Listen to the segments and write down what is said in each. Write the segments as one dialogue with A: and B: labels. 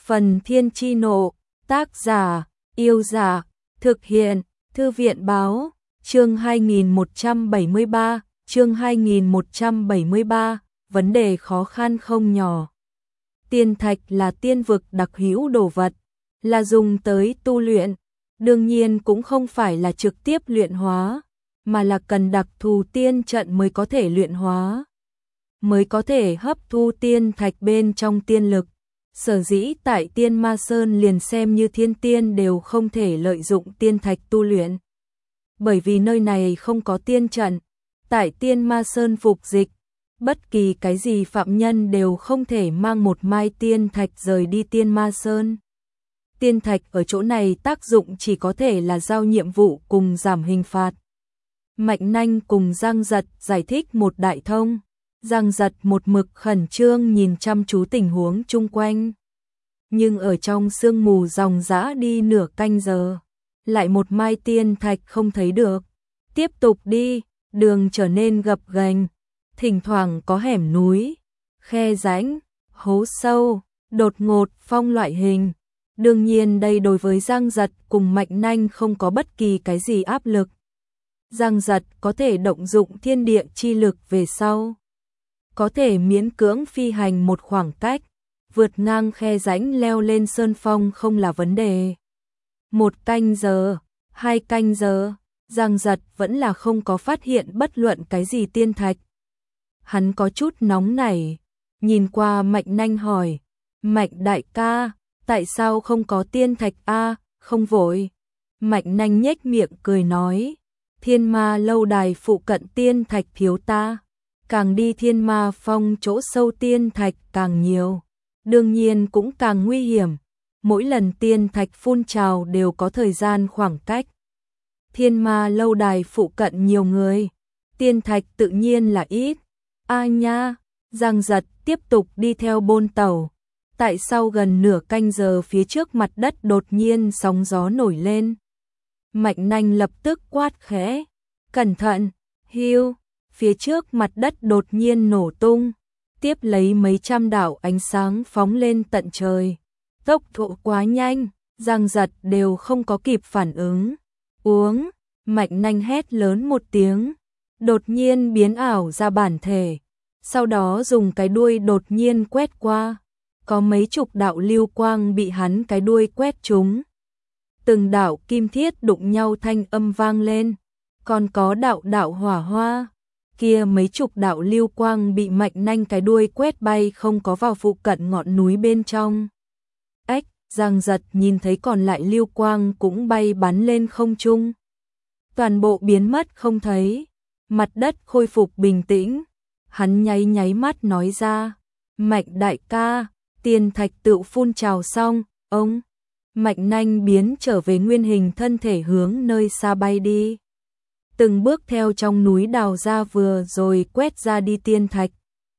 A: Phần Thiên Chi Nộ, tác giả, Yêu Giả, thực hiện, Thư viện Báo, chương 2173, chương 2173, vấn đề khó khăn không nhỏ. Tiên thạch là tiên vực đặc hữu đồ vật, là dùng tới tu luyện, đương nhiên cũng không phải là trực tiếp luyện hóa, mà là cần đặc thù tiên trận mới có thể luyện hóa, mới có thể hấp thu tiên thạch bên trong tiên lực. Sở dĩ tại Tiên Ma Sơn liền xem như thiên tiên đều không thể lợi dụng tiên thạch tu luyện. Bởi vì nơi này không có tiên trận, tại Tiên Ma Sơn phục dịch, bất kỳ cái gì phạm nhân đều không thể mang một mai tiên thạch rời đi Tiên Ma Sơn. Tiên thạch ở chỗ này tác dụng chỉ có thể là giao nhiệm vụ cùng giảm hình phạt. Mạnh Nanh cùng Giang Giật giải thích một đại thông. Giang Giật một mực khẩn trương nhìn chăm chú tình huống chung quanh. Nhưng ở trong sương mù ròng rã đi nửa canh giờ, lại một mai tiên thạch không thấy được. Tiếp tục đi, đường trở nên gập ghềnh, thỉnh thoảng có hẻm núi, khe rãnh, hố sâu, đột ngột phong loại hình. Đương nhiên đây đối với Giang Giật cùng Mạnh Nanh không có bất kỳ cái gì áp lực. Giang Giật có thể động dụng thiên địa chi lực về sau, có thể miễn cưỡng phi hành một khoảng cách, vượt ngang khe rãnh leo lên sơn phong không là vấn đề. 1 canh giờ, 2 canh giờ, Giang Giật vẫn là không có phát hiện bất luận cái gì tiên thạch. Hắn có chút nóng nảy, nhìn qua Mạnh Nanh hỏi, Mạnh đại ca, tại sao không có tiên thạch a? Không vội. Mạnh Nanh nhếch miệng cười nói, Thiên Ma lâu đài phụ cận tiên thạch thiếu ta. Càng đi Thiên Ma phong chỗ sâu tiên thạch càng nhiều, đương nhiên cũng càng nguy hiểm. Mỗi lần tiên thạch phun trào đều có thời gian khoảng cách. Thiên Ma lâu đài phụ cận nhiều người, tiên thạch tự nhiên là ít. A nha, Giang Giật tiếp tục đi theo bôn tàu. Tại sau gần nửa canh giờ phía trước mặt đất đột nhiên sóng gió nổi lên. Mạnh Nanh lập tức quát khẽ, cẩn thận, hưu. Phía trước mặt đất đột nhiên nổ tung, tiếp lấy mấy trăm đạo ánh sáng phóng lên tận trời. Tốc độ quá nhanh, Giang Giật đều không có kịp phản ứng. Uống, Mạnh Nanh hét lớn một tiếng, đột nhiên biến ảo ra bản thể. Sau đó dùng cái đuôi đột nhiên quét qua, có mấy chục đạo lưu quang bị hắn cái đuôi quét trúng. Từng đạo kim thiết đụng nhau thanh âm vang lên, còn có đạo đạo hỏa hoa. Kia mấy chục đạo lưu quang bị Mạnh Nanh cái đuôi quét bay không có vào phụ cận ngọn núi bên trong. Ếch, Giang Giật nhìn thấy còn lại lưu quang cũng bay bắn lên không trung. Toàn bộ biến mất không thấy, mặt đất khôi phục bình tĩnh. Hắn nháy mắt nói ra, Mạnh đại ca, tiên thạch tự phun trào xong, ông. Mạnh Nanh biến trở về nguyên hình thân thể hướng nơi xa bay đi. Từng bước theo trong núi đào ra vừa rồi quét ra đi tiên thạch.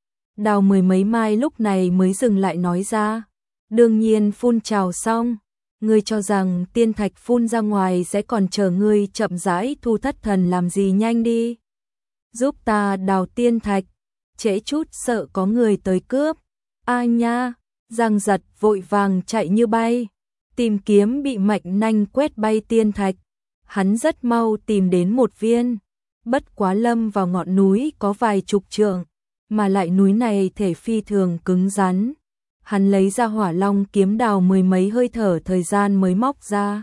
A: Đào mười mấy mai lúc này mới dừng lại nói ra. Đương nhiên phun trào xong, ngươi cho rằng tiên thạch phun ra ngoài sẽ còn chờ ngươi chậm rãi thu thất thần làm gì, nhanh đi. Giúp ta đào tiên thạch, trễ chút sợ có người tới cướp. A nha, Giang Giật vội vàng chạy như bay, tìm kiếm bị Mạnh Nanh quét bay tiên thạch. Hắn rất mau tìm đến một viên, bất quá lâm vào ngọn núi có vài chục trượng, mà lại núi này thể phi thường cứng rắn. Hắn lấy ra hỏa long kiếm đào mười mấy hơi thở thời gian mới móc ra.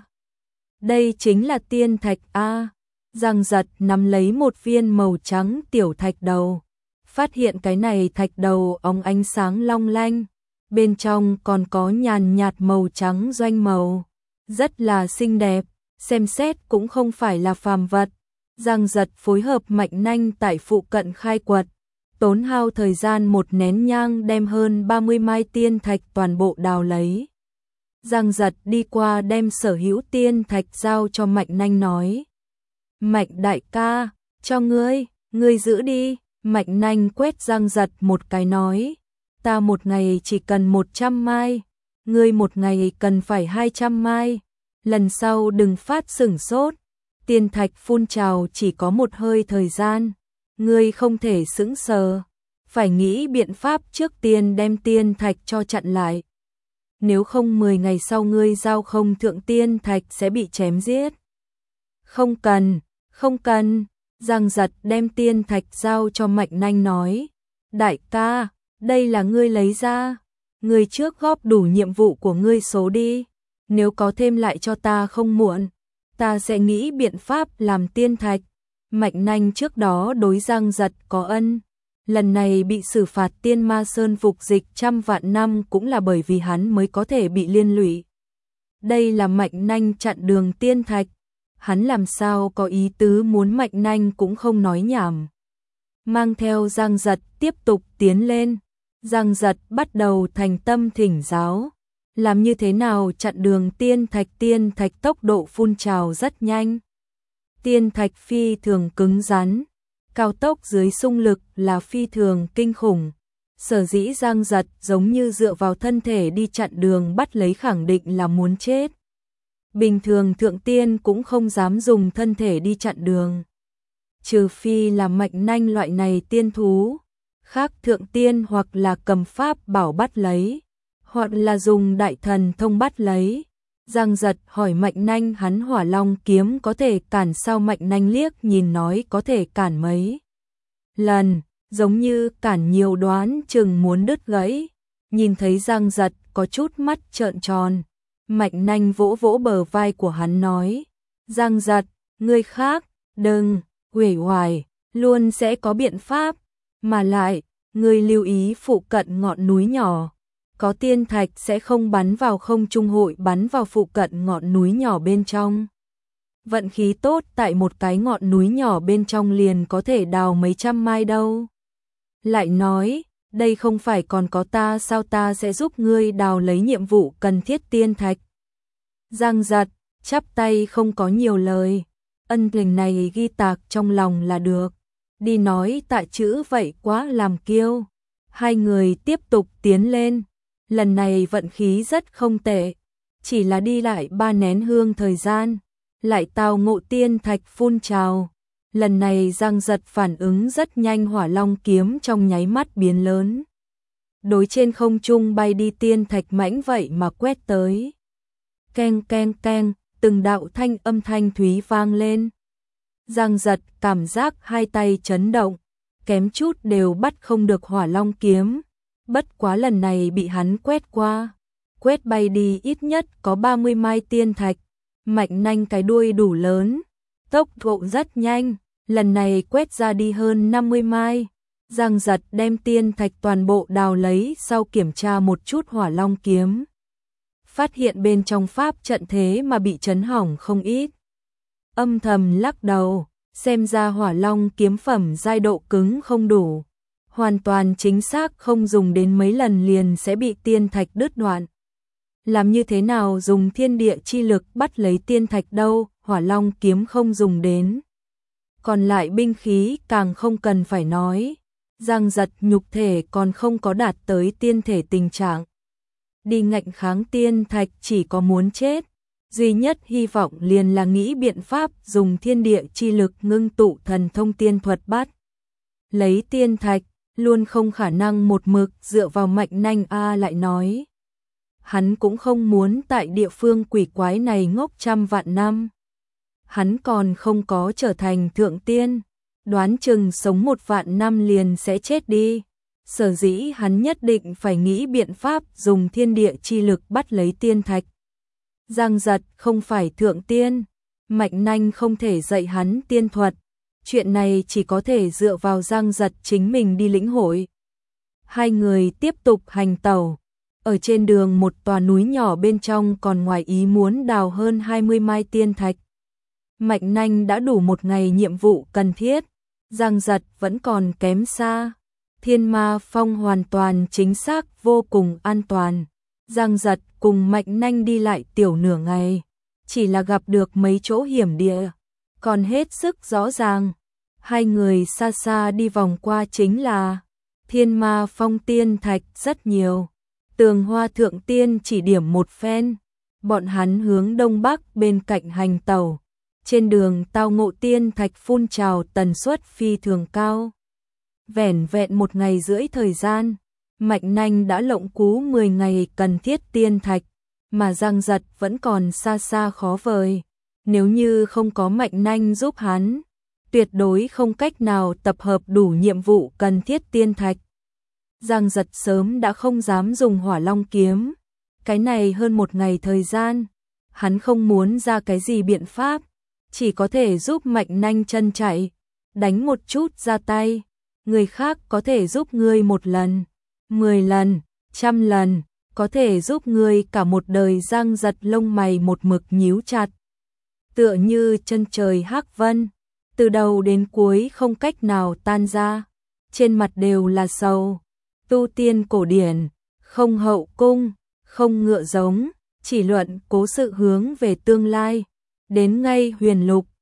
A: Đây chính là tiên thạch A. Giang Giật nắm lấy một viên màu trắng tiểu thạch đầu, phát hiện cái này thạch đầu óng ánh sáng long lanh, bên trong còn có nhàn nhạt màu trắng doanh màu, rất là xinh đẹp. Xem xét cũng không phải là phàm vật. Giang Giật phối hợp Mạnh Nanh tại phụ cận khai quật, tốn hao thời gian một nén nhang đem hơn 30 mai tiên thạch toàn bộ đào lấy. Giang Giật đi qua đem sở hữu tiên thạch giao cho Mạnh Nanh nói, Mạnh đại ca, cho ngươi giữ đi. Mạnh Nanh quét Giang Giật một cái nói, ta một ngày chỉ cần 100 mai, ngươi một ngày cần phải 200 mai. Lần sau đừng phát sửng sốt, tiên thạch phun trào chỉ có một hơi thời gian, ngươi không thể sững sờ, phải nghĩ biện pháp trước tiên đem tiên thạch cho chặn lại. nếu không 10 ngày sau ngươi giao không thượng tiên thạch sẽ bị chém giết. Không cần, không cần, Giang Giật đem tiên thạch giao cho Mạnh Nanh nói, đại ca, đây là ngươi lấy ra, ngươi trước góp đủ nhiệm vụ của ngươi số đi, nếu có thêm lại cho ta không muộn, ta sẽ nghĩ biện pháp làm tiên thạch. Mạnh Nanh trước đó đối Giang Giật có ân, lần này bị xử phạt Tiên Ma Sơn phục dịch 100 vạn năm cũng là bởi vì hắn mới có thể bị liên lụy. Đây là Mạnh Nanh chặn đường tiên thạch, hắn làm sao có ý tứ muốn Mạnh Nanh cũng không nói nhảm. Mang theo Giang Giật tiếp tục tiến lên, Giang Giật bắt đầu thành tâm thỉnh giáo, làm như thế nào chặn đường tiên thạch tốc độ phun trào rất nhanh. Tiên thạch phi thường cứng rắn, cao tốc dưới xung lực là phi thường kinh khủng. Sở dĩ Giang Giật giống như dựa vào thân thể đi chặn đường bắt lấy khẳng định là muốn chết. Bình thường thượng tiên cũng không dám dùng thân thể đi chặn đường. Trừ phi là Mạnh Nanh loại này tiên thú, khác thượng tiên hoặc là cầm pháp bảo bắt lấy, hoặc là dùng đại thần thông bắt lấy. Giang Giật hỏi Mạnh Nanh hắn Hỏa Long kiếm có thể cản sao, Mạnh Nanh liếc nhìn nói có thể cản mấy lần, giống như cản nhiều đoán chừng muốn đứt gãy. Nhìn thấy Giang Giật có chút mắt trợn tròn, Mạnh Nanh vỗ vỗ bờ vai của hắn nói, Giang Giật, ngươi khác, đừng, uể oải, luôn sẽ có biện pháp, mà lại, ngươi lưu ý phụ cận ngọn núi nhỏ. Có tiên thạch sẽ không bắn vào không trung, hội bắn vào phụ cận ngọn núi nhỏ bên trong. Vận khí tốt tại một cái ngọn núi nhỏ bên trong liền có thể đào mấy trăm mai đâu. Lại nói, đây không phải còn có ta sao, ta sẽ giúp ngươi đào lấy nhiệm vụ cần thiết tiên thạch. Giang Giật, chắp tay không có nhiều lời, ân tình này ghi tạc trong lòng là được. Đi nói tạ chữ vậy quá làm kiêu. Hai người tiếp tục tiến lên. Lần này vận khí rất không tệ, chỉ là đi lại 3 nén hương thời gian, lại tao ngộ tiên thạch phun trào. Lần này Giang Giật phản ứng rất nhanh, Hỏa Long kiếm trong nháy mắt biến lớn. Đối trên không trung bay đi tiên thạch mãnh vậy mà quét tới. Keng keng keng, từng đạo thanh âm thanh thúy vang lên. Giang Giật cảm giác hai tay chấn động, kém chút đều bắt không được Hỏa Long kiếm. Bất quá lần này bị hắn quét qua, quét bay đi ít nhất có 30 mai tiên thạch. Mạnh Nanh cái đuôi đủ lớn, tốc độ rất nhanh, lần này quét ra đi hơn 50 mai. Giang Giật đem tiên thạch toàn bộ đào lấy, sau kiểm tra một chút Hỏa Long kiếm, phát hiện bên trong pháp trận thế mà bị chấn hỏng không ít. Âm thầm lắc đầu, xem ra Hỏa Long kiếm phẩm giai độ cứng không đủ. Hoàn toàn chính xác không dùng đến mấy lần liền sẽ bị tiên thạch đứt đoạn. Làm như thế nào dùng thiên địa chi lực bắt lấy tiên thạch đâu, Hỏa Long kiếm không dùng đến. Còn lại binh khí càng không cần phải nói. Giang Giật nhục thể còn không có đạt tới tiên thể tình trạng. Đi ngạnh kháng tiên thạch chỉ có muốn chết. Duy nhất hy vọng liền là nghĩ biện pháp dùng thiên địa chi lực ngưng tụ thần thông tiên thuật bắt lấy tiên thạch. Luôn không khả năng một mực dựa vào Mạnh Nanh a. Lại nói, hắn cũng không muốn tại địa phương quỷ quái này ngốc 100 vạn năm. Hắn còn không có trở thành thượng tiên, đoán chừng sống 1 vạn năm liền sẽ chết đi. Sở dĩ hắn nhất định phải nghĩ biện pháp dùng thiên địa chi lực bắt lấy tiên thạch. Giang Giật không phải thượng tiên, Mạnh Nanh không thể dạy hắn tiên thuật. Chuyện này chỉ có thể dựa vào Giang Giật chính mình đi lĩnh hội. Hai người tiếp tục hành tẩu. Ở trên đường một tòa núi nhỏ bên trong còn ngoài ý muốn đào hơn 20 mai tiên thạch. Mạnh Nanh đã đủ một ngày nhiệm vụ cần thiết. Giang Giật vẫn còn kém xa. Thiên Ma Phong hoàn toàn chính xác vô cùng an toàn. Giang Giật cùng Mạnh Nanh đi lại tiểu nửa ngày. Chỉ là gặp được mấy chỗ hiểm địa. Còn hết sức rõ ràng, hai người xa xa đi vòng qua chính là Thiên Ma Phong tiên thạch rất nhiều. Tường Hoa thượng tiên chỉ điểm một phen, bọn hắn hướng đông bắc bên cạnh hành tàu. Trên đường tao ngộ tiên thạch phun trào tần suất phi thường cao. Vẻn vẹn 1 ngày rưỡi thời gian, Mạnh Nanh đã lộng cú 10 ngày cần thiết tiên thạch, mà Giang Giật vẫn còn xa xa khó vời. Nếu như không có Mạnh Nanh giúp hắn, tuyệt đối không cách nào tập hợp đủ nhiệm vụ cần thiết tiên thạch. Giang Giật sớm đã không dám dùng Hỏa Long kiếm. Cái này hơn 1 ngày thời gian, hắn không muốn ra cái gì biện pháp, chỉ có thể giúp Mạnh Nanh chân chạy, đánh một chút ra tay. Người khác có thể giúp ngươi 1 lần, 10 lần, 100 lần, có thể giúp ngươi cả một đời. Giang Giật lông mày một mực nhíu chặt, tựa như chân trời hắc vân, từ đầu đến cuối không cách nào tan ra, trên mặt đều là sầu. Tu tiên cổ điển, không hậu cung, không ngựa giống, chỉ luận cố sự hướng về tương lai, đến ngay huyền lục,